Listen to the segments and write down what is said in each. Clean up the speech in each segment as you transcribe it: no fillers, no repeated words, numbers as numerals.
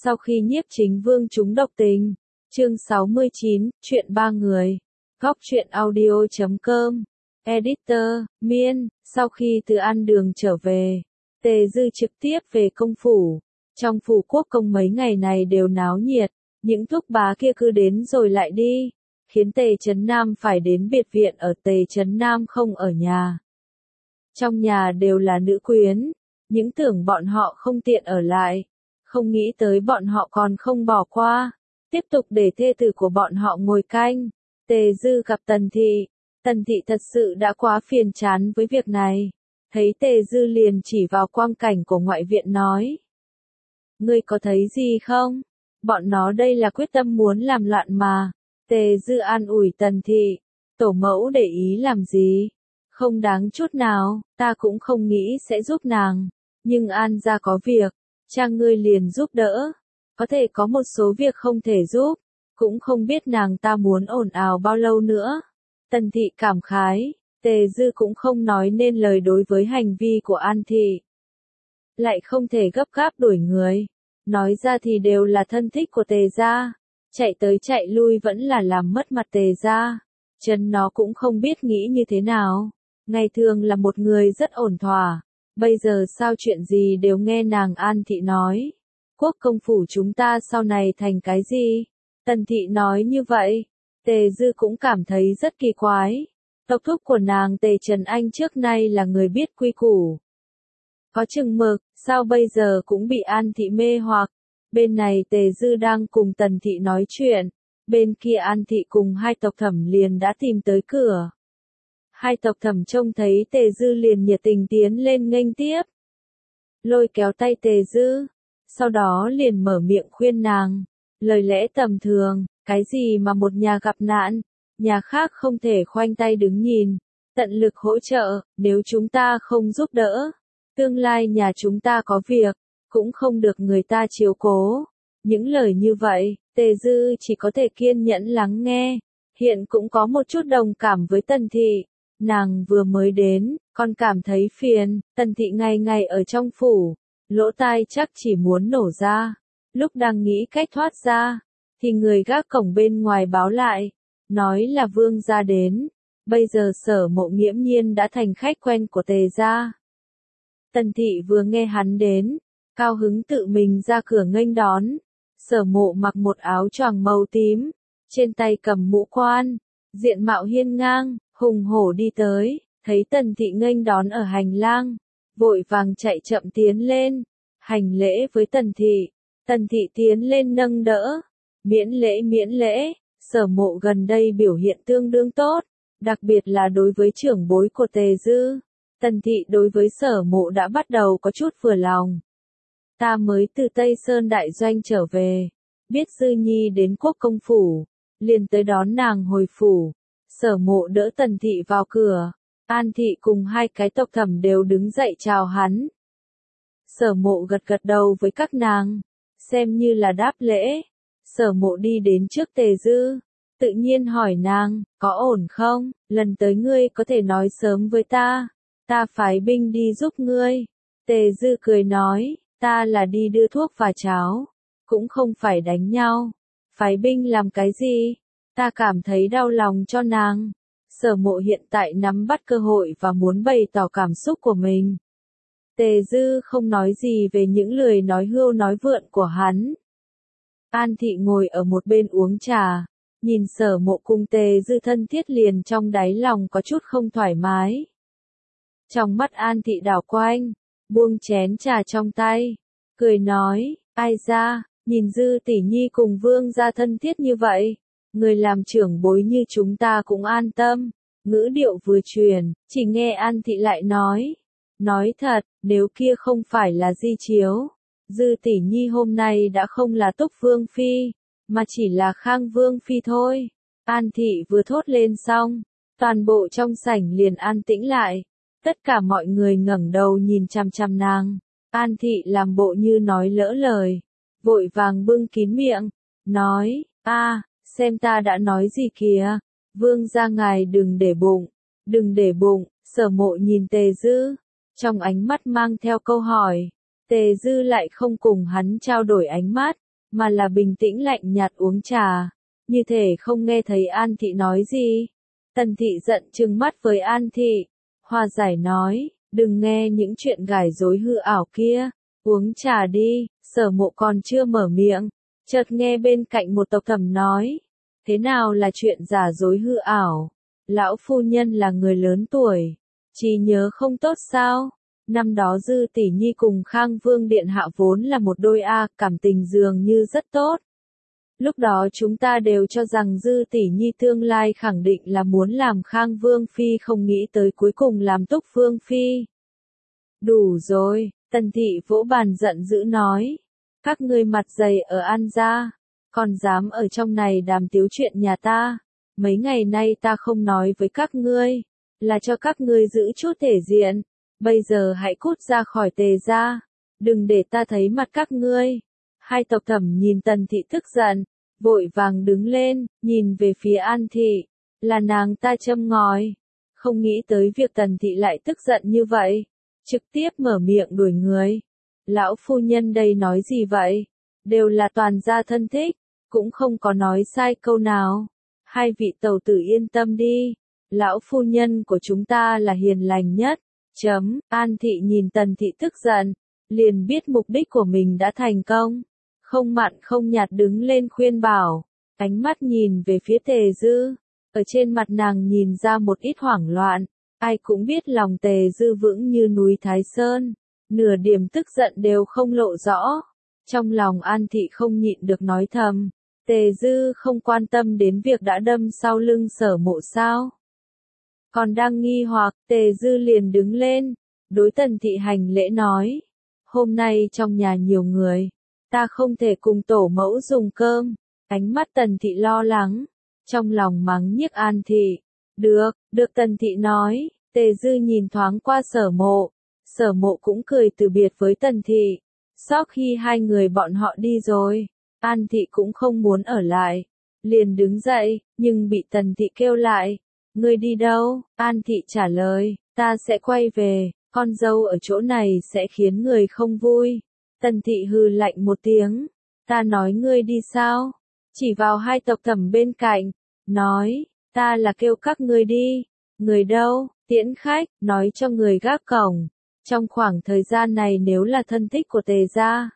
Sau khi Nhiếp Chính Vương trúng độc tình, chương 69, chuyện ba người. Góc truyện audio.com. Editor, Miên, sau khi từ An Đường trở về, Tề Dư trực tiếp về công phủ. Trong phủ quốc công mấy ngày này đều náo nhiệt, những thúc bá kia cứ đến rồi lại đi, khiến Tề Chấn Nam phải đến biệt viện ở Tề Chấn Nam không ở nhà. Trong nhà đều là nữ quyến, những tưởng bọn họ không tiện ở lại, không nghĩ tới bọn họ còn không bỏ qua, tiếp tục để thê tử của bọn họ ngồi canh. Tề Dư gặp Tần Thị thật sự đã quá phiền chán với việc này, thấy Tề Dư liền chỉ vào quang cảnh của ngoại viện nói. Ngươi có thấy gì không? Bọn nó đây là quyết tâm muốn làm loạn mà. Tề Dư an ủi Tần Thị, tổ mẫu để ý làm gì? Không đáng chút nào, ta cũng không nghĩ sẽ giúp nàng, nhưng An gia có việc, cha ngươi liền giúp đỡ. Có thể có một số việc không thể giúp, cũng không biết nàng ta muốn ồn ào bao lâu nữa. Tần Thị cảm khái, Tề Dư cũng không nói nên lời đối với hành vi của An Thị. Lại không thể gấp gáp đuổi người, nói ra thì đều là thân thích của Tề gia, chạy tới chạy lui vẫn là làm mất mặt Tề gia. Chân nó cũng không biết nghĩ như thế nào, ngày thường là một người rất ổn thỏa, bây giờ sao chuyện gì đều nghe nàng An Thị nói. Quốc công phủ chúng ta sau này thành cái gì? Tần Thị nói như vậy, Tề Dư cũng cảm thấy rất kỳ quái. Tộc thúc của nàng Tề Trần Anh trước nay là người biết quy củ, có chừng mực, sao bây giờ cũng bị An Thị mê hoặc. Bên này Tề Dư đang cùng Tần Thị nói chuyện, bên kia An Thị cùng hai tộc thẩm liền đã tìm tới cửa. Hai tộc thẩm trông thấy Tề Dư liền nhiệt tình tiến lên nghênh tiếp, lôi kéo tay Tề Dư, sau đó liền mở miệng khuyên nàng, lời lẽ tầm thường, cái gì mà một nhà gặp nạn, nhà khác không thể khoanh tay đứng nhìn, tận lực hỗ trợ, nếu chúng ta không giúp đỡ, tương lai nhà chúng ta có việc, cũng không được người ta chiếu cố. Những lời như vậy, Tề Dư chỉ có thể kiên nhẫn lắng nghe, hiện cũng có một chút đồng cảm với Tần Thị. Nàng vừa mới đến, còn cảm thấy phiền, Tần Thị ngày ngày ở trong phủ, lỗ tai chắc chỉ muốn nổ ra. Lúc đang nghĩ cách thoát ra, thì người gác cổng bên ngoài báo lại, nói là Vương gia đến, bây giờ Sở Mộ nghiễm nhiên đã thành khách quen của Tề gia. Tần Thị vừa nghe hắn đến, cao hứng tự mình ra cửa nghênh đón. Sở Mộ mặc một áo choàng màu tím, trên tay cầm mũ quan, diện mạo hiên ngang, hùng hổ đi tới, thấy Tần Thị nghênh đón ở hành lang, vội vàng chạy chậm tiến lên, hành lễ với Tần Thị. Tần Thị tiến lên nâng đỡ, miễn lễ, Sở Mộ gần đây biểu hiện tương đương tốt, đặc biệt là đối với trưởng bối của Tề Dư. Tần Thị đối với Sở Mộ đã bắt đầu có chút vừa lòng. Ta mới từ Tây Sơn Đại Doanh trở về, biết Dư Nhi đến quốc công phủ, liền tới đón nàng hồi phủ. Sở Mộ đỡ Tần Thị vào cửa, An Thị cùng hai cái tộc thẩm đều đứng dậy chào hắn. Sở Mộ gật gật đầu với các nàng, xem như là đáp lễ. Sở Mộ đi đến trước Tề Dư, tự nhiên hỏi nàng, có ổn không, lần tới ngươi có thể nói sớm với ta phái binh đi giúp ngươi. Tề Dư cười nói, ta là đi đưa thuốc và cháo, cũng không phải đánh nhau, phái binh làm cái gì, ta cảm thấy đau lòng cho nàng. Sở Mộ hiện tại nắm bắt cơ hội và muốn bày tỏ cảm xúc của mình. Tề Dư không nói gì về những lời nói hưu nói vượn của hắn. An Thị ngồi ở một bên uống trà, nhìn Sở Mộ cùng Tề Dư thân thiết liền trong đáy lòng có chút không thoải mái. Trong mắt An Thị đảo quanh, buông chén trà trong tay, cười nói, ai ra, nhìn Dư tỷ nhi cùng Vương gia thân thiết như vậy, người làm trưởng bối như chúng ta cũng an tâm. Ngữ điệu vừa truyền, chỉ nghe An Thị lại nói thật, nếu kia không phải là di chiếu, Dư tỷ nhi hôm nay đã không là Túc Vương phi, mà chỉ là Khang Vương phi thôi. An Thị vừa thốt lên xong, toàn bộ trong sảnh liền an tĩnh lại, tất cả mọi người ngẩng đầu nhìn chằm chằm nàng. An Thị làm bộ như nói lỡ lời, vội vàng bưng kín miệng, nói, xem ta đã nói gì kìa, Vương gia ngài đừng để bụng. Sở Mộ nhìn Tề Dư, trong ánh mắt mang theo câu hỏi. Tề Dư lại không cùng hắn trao đổi ánh mắt, mà là bình tĩnh lạnh nhạt uống trà, như thể không nghe thấy An Thị nói gì. Tần Thị giận trừng mắt với An Thị, hòa giải nói, đừng nghe những chuyện gài rối hư ảo kia, uống trà đi. Sở Mộ còn chưa mở miệng, chợt nghe bên cạnh một tộc thẩm nói, thế nào là chuyện giả dối hư ảo? Lão phu nhân là người lớn tuổi, trí nhớ không tốt sao? Năm đó Dư Tỷ Nhi cùng Khang Vương Điện Hạ vốn là một đôi cảm tình dường như rất tốt. Lúc đó chúng ta đều cho rằng Dư Tỷ Nhi tương lai khẳng định là muốn làm Khang Vương Phi, không nghĩ tới cuối cùng làm Túc Vương Phi. Đủ rồi, Tần Thị vỗ bàn giận dữ nói. Các ngươi mặt dày ở An gia, còn dám ở trong này đàm tiếu chuyện nhà ta. Mấy ngày nay ta không nói với các ngươi, là cho các ngươi giữ chút thể diện. Bây giờ hãy cút ra khỏi Tề gia, đừng để ta thấy mặt các ngươi. Hai tộc thẩm nhìn Tần Thị tức giận, vội vàng đứng lên, nhìn về phía An Thị, là nàng ta châm ngòi. Không nghĩ tới việc Tần Thị lại tức giận như vậy, trực tiếp mở miệng đuổi người. Lão phu nhân đây nói gì vậy? Đều là toàn gia thân thích, cũng không có nói sai câu nào. Hai vị tẩu tử yên tâm đi, lão phu nhân của chúng ta là hiền lành nhất. An Thị nhìn Tần Thị tức giận, liền biết mục đích của mình đã thành công. Không mặn không nhạt đứng lên khuyên bảo, ánh mắt nhìn về phía Tề Dư. Ở trên mặt nàng nhìn ra một ít hoảng loạn, ai cũng biết lòng Tề Dư vững như núi Thái Sơn. Nửa điểm tức giận đều không lộ rõ. Trong lòng An Thị không nhịn được nói thầm, Tề Dư không quan tâm đến việc đã đâm sau lưng Sở Mộ sao? Còn đang nghi hoặc, Tề Dư liền đứng lên, đối Tần Thị hành lễ nói, hôm nay trong nhà nhiều người, ta không thể cùng tổ mẫu dùng cơm. Ánh mắt Tần Thị lo lắng, trong lòng mắng nhiếc An Thị. Được Tần Thị nói. Tề Dư nhìn thoáng qua Sở Mộ. Sở Mộ cũng cười từ biệt với Tần Thị. Sau khi hai người bọn họ đi rồi, An Thị cũng không muốn ở lại, liền đứng dậy, nhưng bị Tần Thị kêu lại. Ngươi đi đâu? An Thị trả lời, ta sẽ quay về, con dâu ở chỗ này sẽ khiến người không vui. Tần Thị hừ lạnh một tiếng, ta nói ngươi đi sao? Chỉ vào hai tộc thẩm bên cạnh, nói, ta là kêu các ngươi đi. Người đâu? Tiễn khách, nói cho người gác cổng. Trong khoảng thời gian này nếu là thân thích của Tề gia,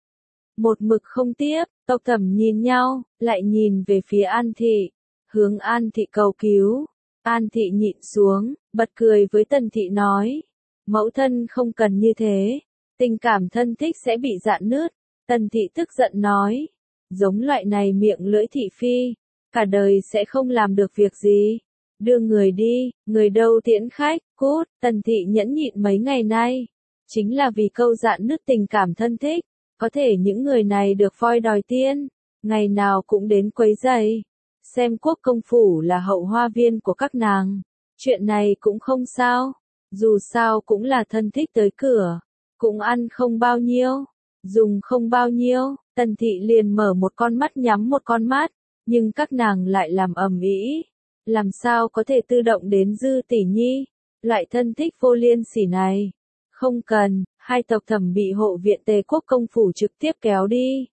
một mực không tiếp. Tộc thẩm nhìn nhau, lại nhìn về phía An Thị, hướng An Thị cầu cứu. An Thị nhịn xuống, bật cười với Tần Thị nói, mẫu thân không cần như thế, tình cảm thân thích sẽ bị rạn nứt. Tần Thị tức giận nói, giống loại này miệng lưỡi thị phi, cả đời sẽ không làm được việc gì. Đưa người đi, người đâu tiễn khách, cút. Tần Thị nhẫn nhịn mấy ngày nay, chính là vì câu rạn nứt tình cảm thân thích. Có thể những người này được voi đòi tiên, ngày nào cũng đến quấy rầy. Xem Quốc công phủ là hậu hoa viên của các nàng. Chuyện này cũng không sao, dù sao cũng là thân thích tới cửa, cũng ăn không bao nhiêu, dùng không bao nhiêu. Tần Thị liền mở một con mắt nhắm một con mắt, nhưng các nàng lại làm ầm ĩ. Làm sao có thể tự động đến Dư Tỷ Nhi, loại thân thích vô liêm sỉ này. Không cần. Hai tộc thẩm bị hộ viện Tề Quốc công phủ trực tiếp kéo đi.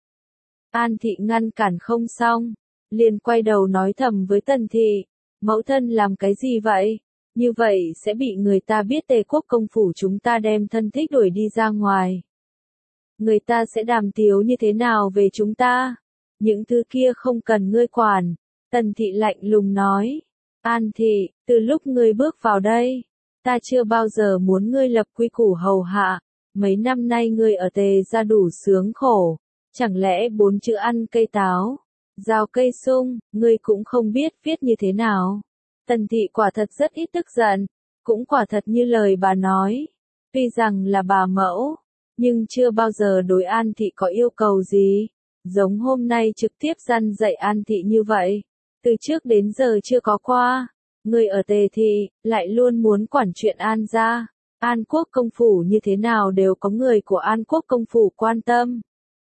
An Thị ngăn cản không xong, liền quay đầu nói thầm với Tần Thị, mẫu thân làm cái gì vậy? Như vậy sẽ bị người ta biết Tề Quốc công phủ chúng ta đem thân thích đuổi đi ra ngoài. Người ta sẽ đàm tiếu như thế nào về chúng ta? Những thứ kia không cần ngươi quản. Tần Thị lạnh lùng nói. An Thị, từ lúc ngươi bước vào đây, ta chưa bao giờ muốn ngươi lập quy củ hầu hạ. Mấy năm nay ngươi ở Tề gia đủ sướng khổ, chẳng lẽ 4 chữ ăn cây táo, rào cây sung, ngươi cũng không biết viết như thế nào? Tần Thị quả thật rất ít tức giận, cũng quả thật như lời bà nói, tuy rằng là bà mẫu, nhưng chưa bao giờ đối An Thị có yêu cầu gì, giống hôm nay trực tiếp răn dạy An Thị như vậy, từ trước đến giờ chưa có qua. Ngươi ở Tề Thị, lại luôn muốn quản chuyện An gia. An Quốc công phủ như thế nào đều có người của An Quốc công phủ quan tâm.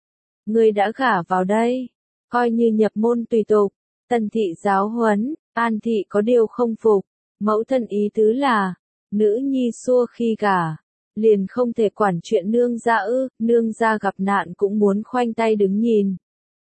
Ngươi đã gả vào đây, coi như nhập môn tùy tục. Tần Thị giáo huấn, An Thị có điều không phục. Mẫu thân ý tứ là, nữ nhi xua khi gả, liền không thể quản chuyện nương gia ư? Nương gia gặp nạn cũng muốn khoanh tay đứng nhìn.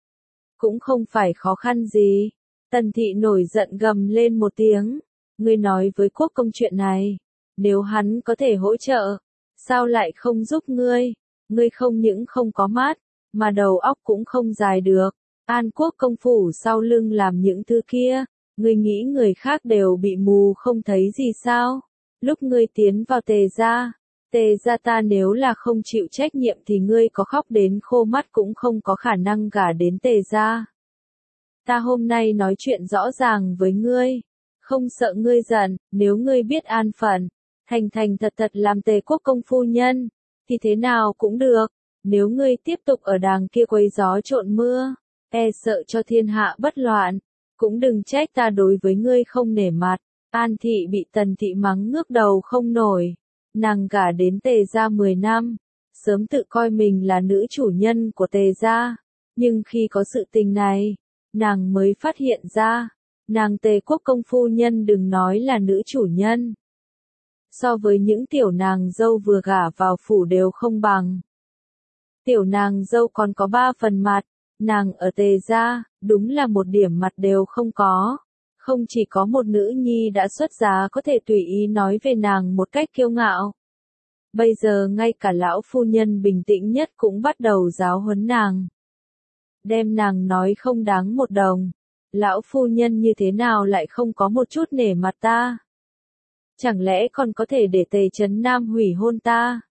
cũng không phải khó khăn gì. Tần thị nổi giận gầm lên một tiếng. Ngươi nói với quốc công chuyện này. Nếu hắn có thể hỗ trợ, sao lại không giúp ngươi? Ngươi không những không có mắt, mà đầu óc cũng không dài được. An quốc công phủ sau lưng làm những thứ kia, ngươi nghĩ người khác đều bị mù không thấy gì sao? Lúc ngươi tiến vào Tề gia ta nếu là không chịu trách nhiệm thì ngươi có khóc đến khô mắt cũng không có khả năng gả đến Tề gia. Ta hôm nay nói chuyện rõ ràng với ngươi, không sợ ngươi giận, nếu ngươi biết an phận, thành thành thật thật làm Tề quốc công phu nhân, thì thế nào cũng được. Nếu ngươi tiếp tục ở đàng kia quấy gió trộn mưa, sợ cho thiên hạ bất loạn, cũng đừng trách ta đối với ngươi không nể mặt. An thị bị Tần thị mắng ngước đầu không nổi. Nàng gả đến Tề gia 10 năm, sớm tự coi mình là nữ chủ nhân của Tề gia, nhưng khi có sự tình này, nàng mới phát hiện ra, nàng Tề quốc công phu nhân đừng nói là nữ chủ nhân. So với những tiểu nàng dâu vừa gả vào phủ đều không bằng. Tiểu nàng dâu còn có 3 phần mặt, nàng ở Tề gia, đúng là một điểm mặt đều không có. Không chỉ có một nữ nhi đã xuất giá có thể tùy ý nói về nàng một cách kiêu ngạo. Bây giờ ngay cả lão phu nhân bình tĩnh nhất cũng bắt đầu giáo huấn nàng. Đem nàng nói không đáng một đồng. Lão phu nhân như thế nào lại không có một chút nể mặt ta? Chẳng lẽ còn có thể để Tề Trấn Nam hủy hôn ta?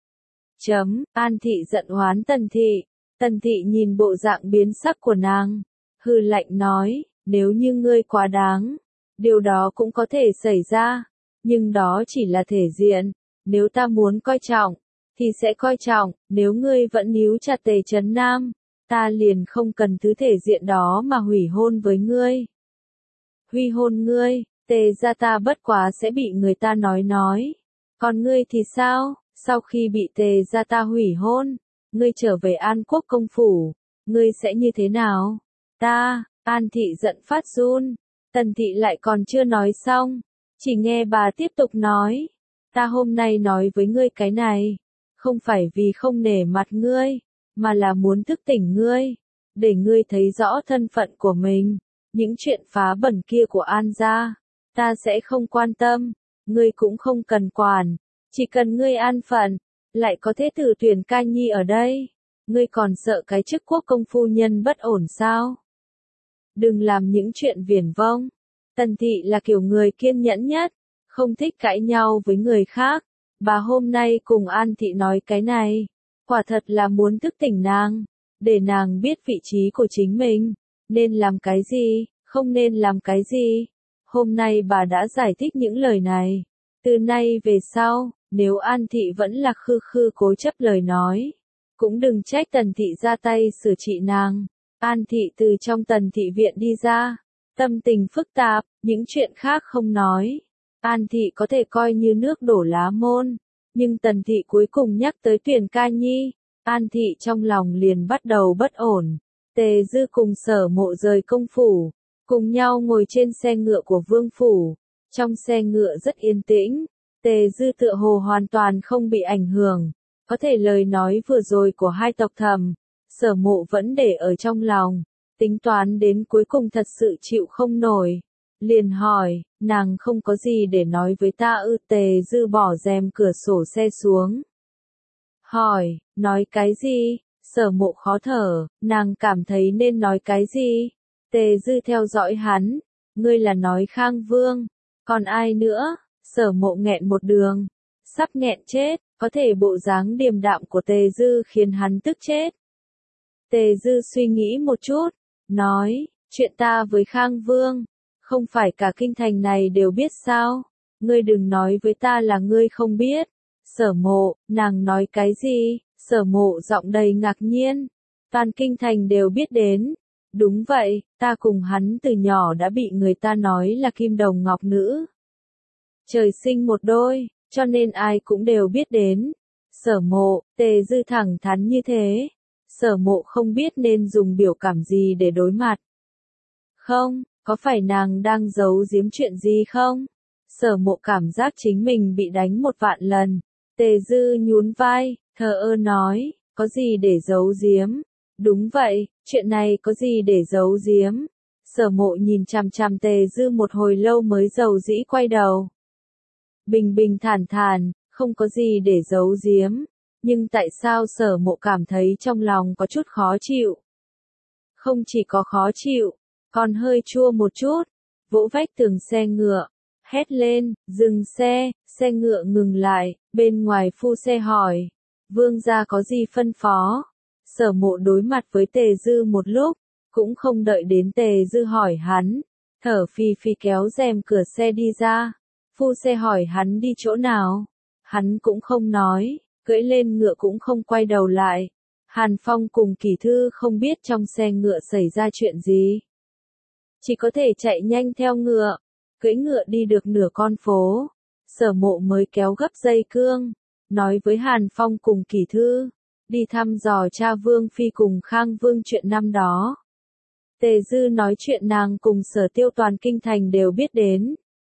An thị giận oán Tần thị. Tần thị nhìn bộ dạng biến sắc của nàng, hừ lạnh nói, nếu như ngươi quá đáng, điều đó cũng có thể xảy ra, nhưng đó chỉ là thể diện, nếu ta muốn coi trọng, thì sẽ coi trọng, nếu ngươi vẫn níu chặt Tề Trấn Nam, ta liền không cần thứ thể diện đó mà hủy hôn với ngươi. Hủy hôn ngươi, Tề gia ta bất quá sẽ bị người ta nói. Còn ngươi thì sao, sau khi bị Tề gia ta hủy hôn, ngươi trở về An quốc công phủ, ngươi sẽ như thế nào? An thị giận phát run, Tần thị lại còn chưa nói xong, chỉ nghe bà tiếp tục nói, ta hôm nay nói với ngươi cái này, không phải vì không nể mặt ngươi, mà là muốn thức tỉnh ngươi, để ngươi thấy rõ thân phận của mình, những chuyện phá bẩn kia của An gia, ta sẽ không quan tâm, ngươi cũng không cần quản, chỉ cần ngươi an phận, lại có thể thử tuyển ca nhi ở đây, ngươi còn sợ cái chức quốc công phu nhân bất ổn sao? Đừng làm những chuyện viển vông. Tần thị là kiểu người kiên nhẫn nhất, không thích cãi nhau với người khác. Bà hôm nay cùng An thị nói cái này, quả thật là muốn thức tỉnh nàng, để nàng biết vị trí của chính mình, nên làm cái gì, không nên làm cái gì. Hôm nay bà đã giải thích những lời này. Từ nay về sau, nếu An thị vẫn là khư cố chấp lời nói, cũng đừng trách Tần thị ra tay sửa trị nàng. An thị từ trong Tần thị viện đi ra, tâm tình phức tạp, những chuyện khác không nói. An thị có thể coi như nước đổ lá môn, nhưng Tần thị cuối cùng nhắc tới tuyển ca nhi, An thị trong lòng liền bắt đầu bất ổn. Tề Dư cùng Sở Mộ rời công phủ, cùng nhau ngồi trên xe ngựa của vương phủ. Trong xe ngựa rất yên tĩnh, Tề Dư tựa hồ hoàn toàn không bị ảnh hưởng, có thể lời nói vừa rồi của hai tộc thầm. Sở Mộ vẫn để ở trong lòng, tính toán đến cuối cùng thật sự chịu không nổi. Liền hỏi, nàng không có gì để nói với ta ư? Tề Dư bỏ rèm cửa sổ xe xuống. Hỏi, nói cái gì? Sở Mộ khó thở, nàng cảm thấy nên nói cái gì? Tề Dư theo dõi hắn, ngươi là nói Khang Vương, còn ai nữa? Sở Mộ nghẹn một đường, sắp nghẹn chết, có thể bộ dáng điềm đạm của Tề Dư khiến hắn tức chết. Tề Dư suy nghĩ một chút, nói, chuyện ta với Khang Vương, không phải cả kinh thành này đều biết sao, ngươi đừng nói với ta là ngươi không biết. Sở Mộ, nàng nói cái gì? Sở Mộ giọng đầy ngạc nhiên, toàn kinh thành đều biết đến. Đúng vậy, ta cùng hắn từ nhỏ đã bị người ta nói là kim đồng ngọc nữ. Trời sinh một đôi, cho nên ai cũng đều biết đến. Sở Mộ, Tề Dư thẳng thắn như thế. Sở Mộ không biết nên dùng biểu cảm gì để đối mặt. Không, có phải nàng đang giấu giếm chuyện gì không? Sở Mộ cảm giác chính mình bị đánh 1.000 lần. Tề Dư nhún vai, thờ ơ nói, có gì để giấu giếm? Đúng vậy, chuyện này có gì để giấu giếm? Sở Mộ nhìn chằm chằm Tề Dư một hồi lâu mới dầu dĩ quay đầu. Bình bình thản thản, không có gì để giấu giếm. Nhưng tại sao Sở Mộ cảm thấy trong lòng có chút khó chịu? Không chỉ có khó chịu, còn hơi chua một chút. Vỗ vách tường xe ngựa, hét lên, dừng xe ngựa ngừng lại, bên ngoài phu xe hỏi, vương gia có gì phân phó? Sở Mộ đối mặt với Tề Dư một lúc, cũng không đợi đến Tề Dư hỏi hắn, thở phì phì kéo rèm cửa xe đi ra. Phu xe hỏi hắn đi chỗ nào, hắn cũng không nói, cưỡi lên ngựa cũng không quay đầu lại. Hàn Phong cùng Kỳ Thư không biết trong xe ngựa xảy ra chuyện gì, chỉ có thể chạy nhanh theo ngựa, cưỡi ngựa đi được nửa con phố. Sở Mộ mới kéo gấp dây cương, nói với Hàn Phong cùng Kỳ Thư, đi thăm dò cha Vương Phi cùng Khang Vương chuyện năm đó. Tề Dư nói chuyện nàng cùng Sở Tiêu toàn kinh thành đều biết đến.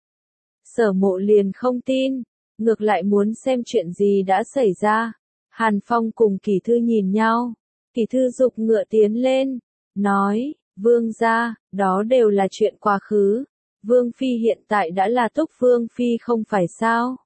Sở Mộ liền không tin, ngược lại muốn xem chuyện gì đã xảy ra. Hàn Phong cùng Kỳ Thư nhìn nhau, Kỳ Thư giục ngựa tiến lên, nói, vương gia, đó đều là chuyện quá khứ. Vương Phi hiện tại đã là Túc Vương Phi không phải sao?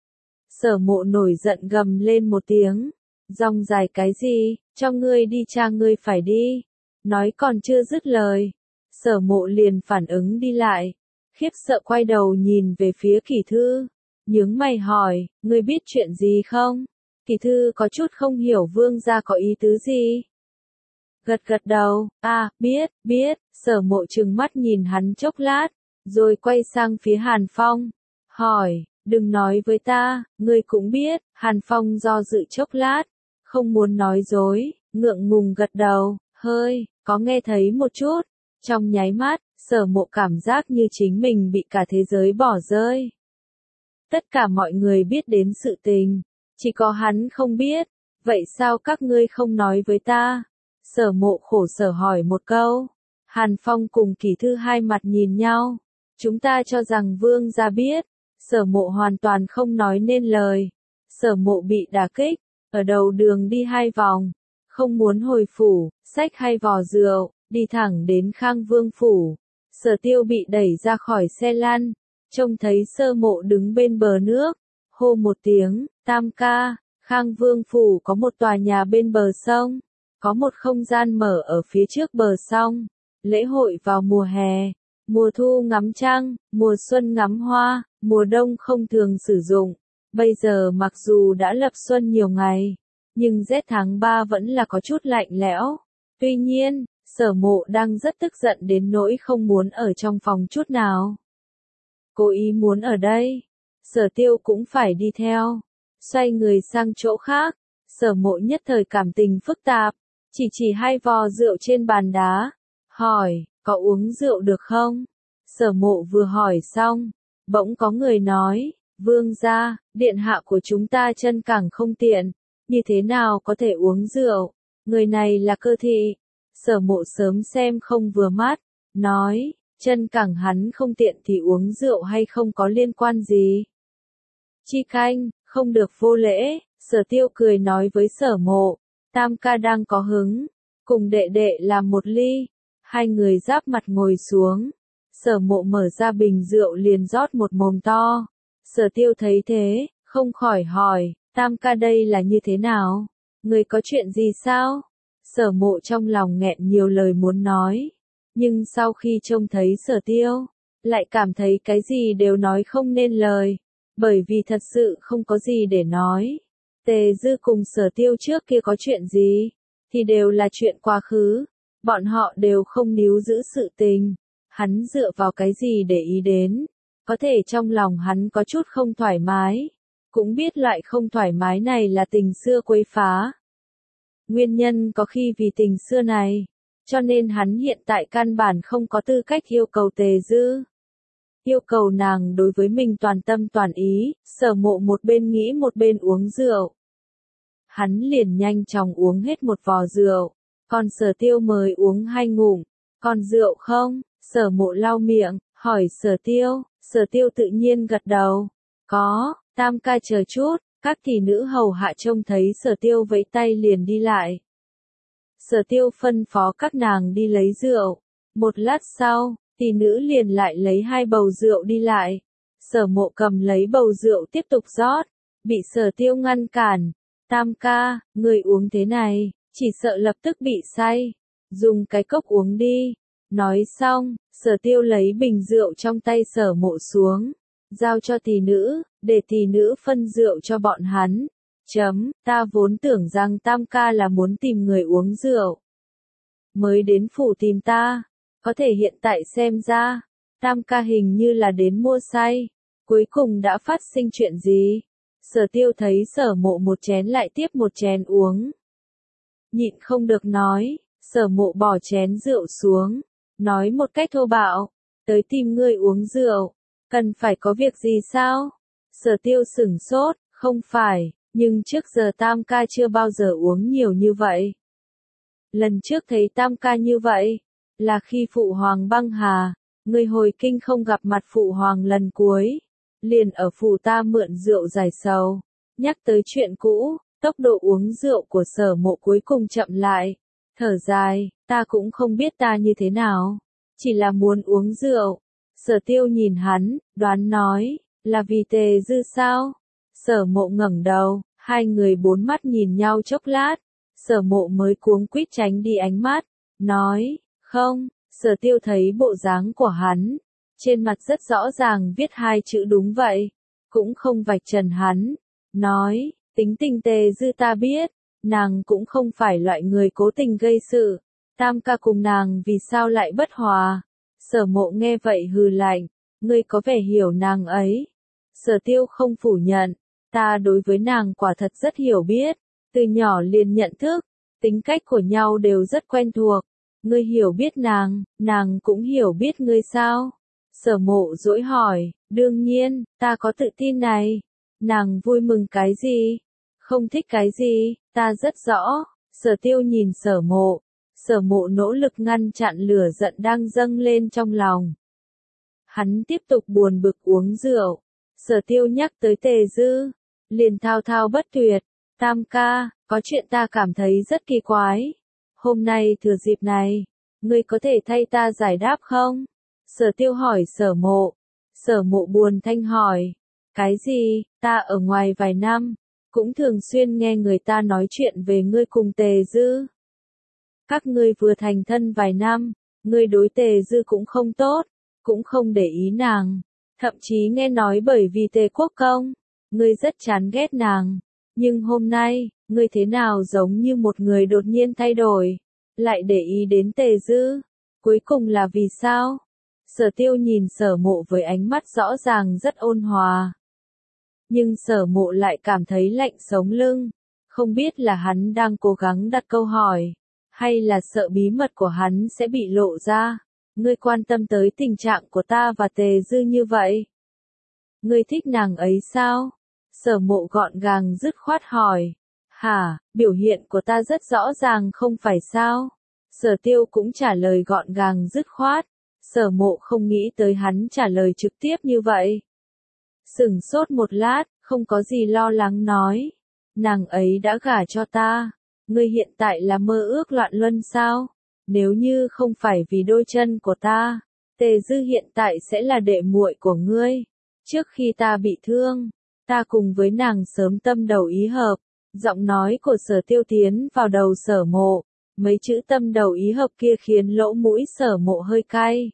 Sở Mộ nổi giận gầm lên một tiếng, rong dài cái gì, cho ngươi đi cha ngươi phải đi. Nói còn chưa dứt lời, Sở Mộ liền phản ứng đi lại, khiếp sợ quay đầu nhìn về phía Kỳ Thư, nhướng mày hỏi, ngươi biết chuyện gì không? Kỳ Thư có chút không hiểu vương gia có ý tứ gì. Gật gật đầu, biết, Sở Mộ trừng mắt nhìn hắn chốc lát, rồi quay sang phía Hàn Phong, hỏi, đừng nói với ta, ngươi cũng biết. Hàn Phong do dự chốc lát, không muốn nói dối, ngượng ngùng gật đầu, có nghe thấy một chút. Trong nháy mắt, Sở Mộ cảm giác như chính mình bị cả thế giới bỏ rơi. Tất cả mọi người biết đến sự tình, chỉ có hắn không biết, vậy sao các ngươi không nói với ta? Sở Mộ khổ sở hỏi một câu. Hàn Phong cùng Kỳ Thư hai mặt nhìn nhau, chúng ta cho rằng vương gia biết. Sở Mộ hoàn toàn không nói nên lời. Sở Mộ bị đả kích, ở đầu đường đi 2 vòng, không muốn hồi phủ, xách 2 vò rượu, đi thẳng đến Khang Vương phủ. Sở Tiêu bị đẩy ra khỏi xe lăn, trông thấy Sở Mộ đứng bên bờ nước, hô một tiếng, Tam ca. Khang Vương phủ có một tòa nhà bên bờ sông, có một không gian mở ở phía trước bờ sông. Lễ hội vào mùa hè, mùa thu ngắm trăng, mùa xuân ngắm hoa, mùa đông không thường sử dụng. Bây giờ mặc dù đã lập xuân nhiều ngày, nhưng rét tháng 3 vẫn là có chút lạnh lẽo. Tuy nhiên, Sở Mộ đang rất tức giận đến nỗi không muốn ở trong phòng chút nào. Cố ý muốn ở đây, Sở Tiêu cũng phải đi theo. Xoay người sang chỗ khác, Sở Mộ nhất thời cảm tình phức tạp, chỉ 2 vò rượu trên bàn đá, hỏi, có uống rượu được không? Sở Mộ vừa hỏi xong, bỗng có người nói, vương gia, điện hạ của chúng ta chân cẳng không tiện, như thế nào có thể uống rượu? Người này là Cơ Thị. Sở Mộ sớm xem không vừa mắt, nói, chân cẳng hắn không tiện thì uống rượu hay không có liên quan gì? Chi Canh, không được vô lễ. Sở Tiêu cười nói với Sở Mộ, Tam ca đang có hứng, cùng đệ đệ làm một ly. Hai người giáp mặt ngồi xuống, Sở Mộ mở ra bình rượu liền rót một mồm to. Sở Tiêu thấy thế, không khỏi hỏi, Tam ca đây là như thế nào? Người có chuyện gì sao? Sở Mộ trong lòng nghẹn nhiều lời muốn nói, nhưng sau khi trông thấy Sở Tiêu, lại cảm thấy cái gì đều nói không nên lời, bởi vì thật sự không có gì để nói. Tề Dư cùng Sở Tiêu trước kia có chuyện gì, thì đều là chuyện quá khứ, bọn họ đều không níu giữ sự tình, hắn dựa vào cái gì để ý đến, có thể trong lòng hắn có chút không thoải mái, cũng biết loại không thoải mái này là tình xưa quấy phá. Nguyên nhân có khi vì tình xưa này, cho nên hắn hiện tại căn bản không có tư cách yêu cầu Tề Dư. Yêu cầu nàng đối với mình toàn tâm toàn ý. Sở Mộ một bên nghĩ một bên uống rượu. Hắn liền nhanh chóng uống hết một vò rượu, còn Sở Tiêu mới uống 2 ngụm. Còn rượu không? Sở Mộ lau miệng, hỏi Sở Tiêu. Sở Tiêu tự nhiên gật đầu. Có. Tam ca chờ chút. Các thị nữ hầu hạ trông thấy Sở Tiêu vẫy tay liền đi lại. Sở Tiêu phân phó các nàng đi lấy rượu. Một lát sau, tỷ nữ liền lại lấy 2 bầu rượu đi lại. Sở Mộ cầm lấy bầu rượu tiếp tục rót, bị Sở Tiêu ngăn cản. Tam ca, người uống thế này, chỉ sợ lập tức bị say. Dùng cái cốc uống đi. Nói xong, Sở Tiêu lấy bình rượu trong tay Sở Mộ xuống, giao cho tỷ nữ, để tỷ nữ phân rượu cho bọn hắn. Ta vốn tưởng rằng Tam ca là muốn tìm người uống rượu, mới đến phủ tìm ta, có thể hiện tại xem ra, Tam ca hình như là đến mua say. Cuối cùng đã phát sinh chuyện gì? Sở Tiêu thấy Sở Mộ một chén lại tiếp một chén uống, nhịn không được nói. Sở Mộ bỏ chén rượu xuống, nói một cách thô bạo, tới tìm ngươi uống rượu, cần phải có việc gì sao? Sở Tiêu sửng sốt, không phải, nhưng trước giờ Tam ca chưa bao giờ uống nhiều như vậy. Lần trước thấy Tam ca như vậy, là khi Phụ Hoàng băng hà, ngươi hồi kinh không gặp mặt Phụ Hoàng lần cuối, liền ở phủ ta mượn rượu giải sầu. Nhắc tới chuyện cũ, tốc độ uống rượu của Sở Mộ cuối cùng chậm lại, thở dài, ta cũng không biết ta như thế nào, chỉ là muốn uống rượu. Sở Tiêu nhìn hắn, đoán nói, là vì Tề Dư sao? Sở Mộ ngẩng đầu, hai người bốn mắt nhìn nhau chốc lát, Sở Mộ mới cuống quýt tránh đi ánh mắt, nói, không. Sở Tiêu thấy bộ dáng của hắn, trên mặt rất rõ ràng viết 2 chữ đúng vậy, cũng không vạch trần hắn, nói, tính tình Tề Dư ta biết, nàng cũng không phải loại người cố tình gây sự, Tam ca cùng nàng vì sao lại bất hòa? Sở Mộ nghe vậy hừ lạnh, ngươi có vẻ hiểu nàng ấy. Sở Tiêu không phủ nhận, ta đối với nàng quả thật rất hiểu biết, từ nhỏ liền nhận thức, tính cách của nhau đều rất quen thuộc. Ngươi hiểu biết nàng cũng hiểu biết ngươi sao? Sở Mộ dỗi hỏi, đương nhiên, ta có tự tin này. Nàng vui mừng cái gì? Không thích cái gì, ta rất rõ. Sở Tiêu nhìn Sở Mộ. Sở Mộ nỗ lực ngăn chặn lửa giận đang dâng lên trong lòng. Hắn tiếp tục buồn bực uống rượu. Sở Tiêu nhắc tới Tề Dư, liền thao thao bất tuyệt. Tam ca, có chuyện ta cảm thấy rất kỳ quái. Hôm nay thừa dịp này, ngươi có thể thay ta giải đáp không? Sở Tiêu hỏi Sở Mộ. Sở Mộ buồn thanh hỏi, cái gì? Ta ở ngoài vài năm, cũng thường xuyên nghe người ta nói chuyện về ngươi cùng Tề Dư. Các ngươi vừa thành thân vài năm, ngươi đối Tề Dư cũng không tốt, cũng không để ý nàng, thậm chí nghe nói bởi vì Tề Quốc công, ngươi rất chán ghét nàng. Nhưng hôm nay, ngươi thế nào giống như một người đột nhiên thay đổi, lại để ý đến Tề Dư, cuối cùng là vì sao? Sở Tiêu nhìn Sở Mộ với ánh mắt rõ ràng rất ôn hòa. Nhưng Sở Mộ lại cảm thấy lạnh sống lưng, không biết là hắn đang cố gắng đặt câu hỏi, hay là sợ bí mật của hắn sẽ bị lộ ra. Ngươi quan tâm tới tình trạng của ta và Tề Dư như vậy. Ngươi thích nàng ấy sao? Sở Mộ gọn gàng dứt khoát hỏi. Hả, biểu hiện của ta rất rõ ràng không phải sao? Sở Tiêu cũng trả lời gọn gàng dứt khoát. Sở Mộ không nghĩ tới hắn trả lời trực tiếp như vậy. Sửng sốt một lát, không có gì lo lắng nói. Nàng ấy đã gả cho ta. Ngươi hiện tại là mơ ước loạn luân sao? Nếu như không phải vì đôi chân của ta, Tề Dư hiện tại sẽ là đệ muội của ngươi. Trước khi ta bị thương, ta cùng với nàng sớm tâm đầu ý hợp. Giọng nói của Sở Tiêu tiến vào đầu Sở Mộ. Mấy chữ tâm đầu ý hợp kia khiến lỗ mũi Sở Mộ hơi cay.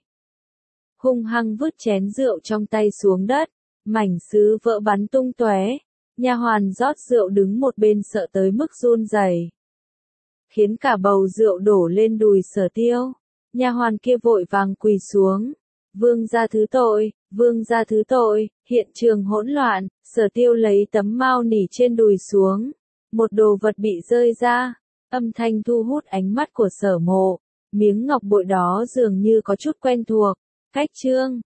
Hung hăng vứt chén rượu trong tay xuống đất, mảnh sứ vỡ bắn tung tóe. Nha hoàn rót rượu đứng một bên sợ tới mức run rẩy, khiến cả bầu rượu đổ lên đùi Sở Tiêu. Nha hoàn kia vội vàng quỳ xuống. Vương gia thứ tội, vương gia thứ tội. Hiện trường hỗn loạn, Sở Tiêu lấy tấm mao nỉ trên đùi xuống. Một đồ vật bị rơi ra, âm thanh thu hút ánh mắt của Sở Mộ. Miếng ngọc bội đó dường như có chút quen thuộc. Cách trương,